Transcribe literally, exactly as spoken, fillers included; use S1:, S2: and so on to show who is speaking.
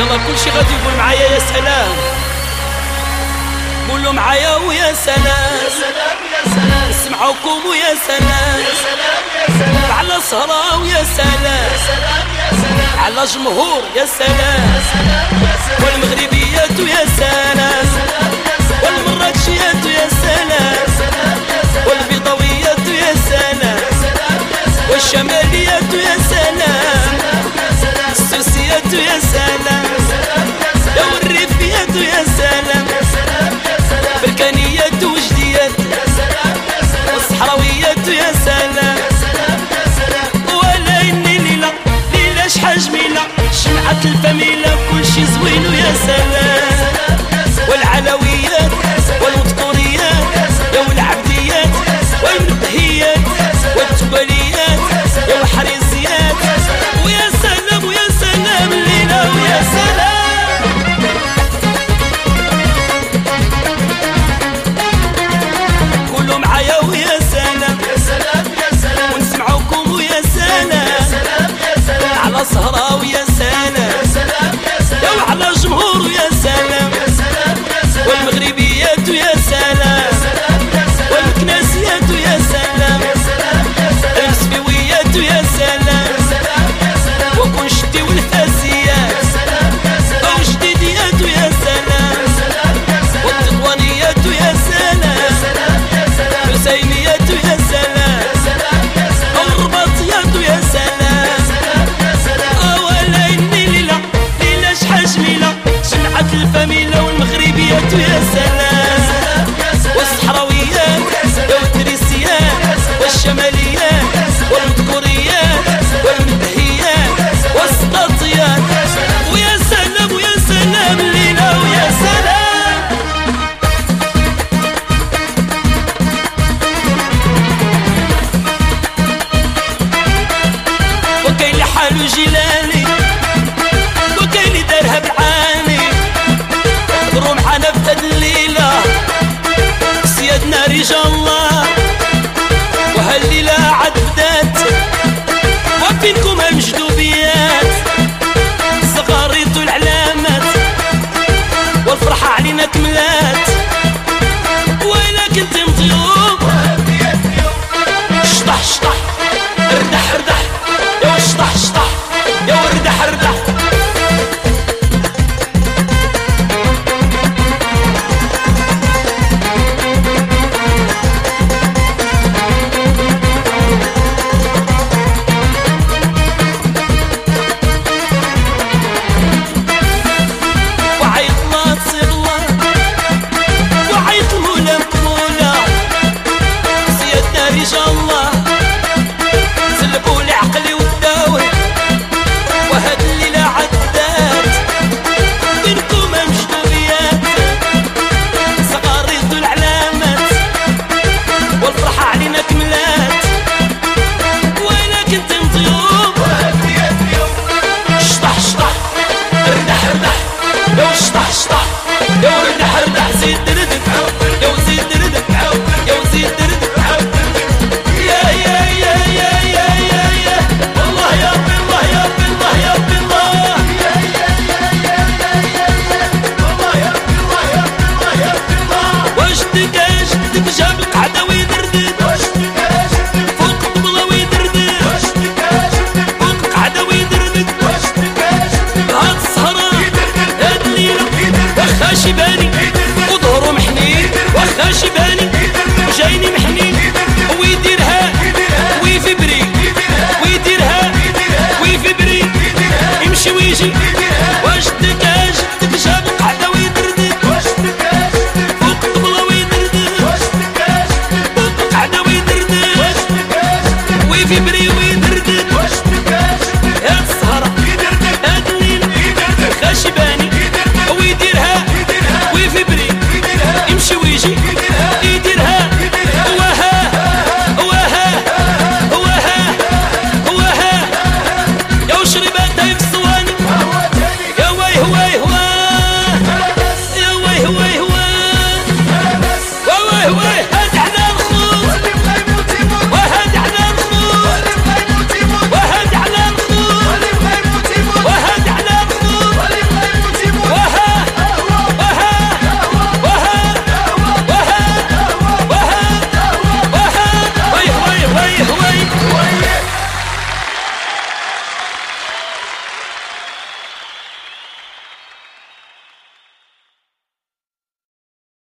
S1: يلا كل شي غادي يقول معايا يا سلام، قولوا معايا ويا سلام
S2: يا سلام يا سلام،
S1: نسمعوكم ويا سلام
S2: يا سلام يا سلام،
S1: على سهرة ويا سلام،
S2: يا سلام يا سلام،
S1: على جمهور يا سلام،
S2: يا سلام يا سلام،
S1: والمغربيات ويا سلام، والمراكشيات ويا سلام، والبيضاويات ويا سلام، والشماليات ويا سلام، السوسيات ويا سلام، يا والريفيات ويا سلام، بركانيات وجديات والصحراويات ويا سلام. ولا إني ليلة ليلة شحال جميلة، شمعة الفاميلة كلشي زوين ويا سلام، والعلويات والمذكوريات يا والعبديات والمنتهيات والتواليات يا والحريزيات ويا سلام ويا سلام الليلة ويا سلام. قولوا معايا ويا سلام،
S2: يا سلام يا سلام،
S1: ونسمعوكم ويا سلام،
S2: يا سلام يا سلام،
S1: على سهرة ويا سلام،
S2: يا سلام يا سلام،
S1: يا وعلى جمهور ويا سلام،
S2: يا سلام يا سلام،
S1: والمغربيات ويا سلام، والمكناسيات ويا سلام، المسفيويات ويا سلام، وكنشتي والفاسيات وجديديات ويا سلام، والتطوانيات ويا سلام، الحسينيات ويا سلام، والرباطيات ويا سلام. ولا إني ليلة ليلة شحال جميلة، شمعة الفاميلة والمغربيات ويا سلام، والصحراويات يا والتريسيات والشماليات والمذكوريات والمنتهيات والسطاطيات ويا سلام ويا سلام الليلة ويا سلام. وكاين اللي حالو جيلاني، وكاين اللي دارها بالعاني، حضروا معانا في هاد الليلة سيادنا رجال الله، وهالليلة عاد بدات وفينكم المجدوبيات، الزغاريط والعلامات والفرحة علينا كملات، وإلا كنتي مضيوب شطح شطح ردح ردح يا شطح شطح يا وردح ردح. وظهره محنين واخا شباني وجايني محنين، ويديرها ويفبري ويديرها ويفبري، يمشي ويجي واش دكاش دك جاب القعده ويدردد، فوق الطبله ويدردد، فوق القعده ويدردد ويفبري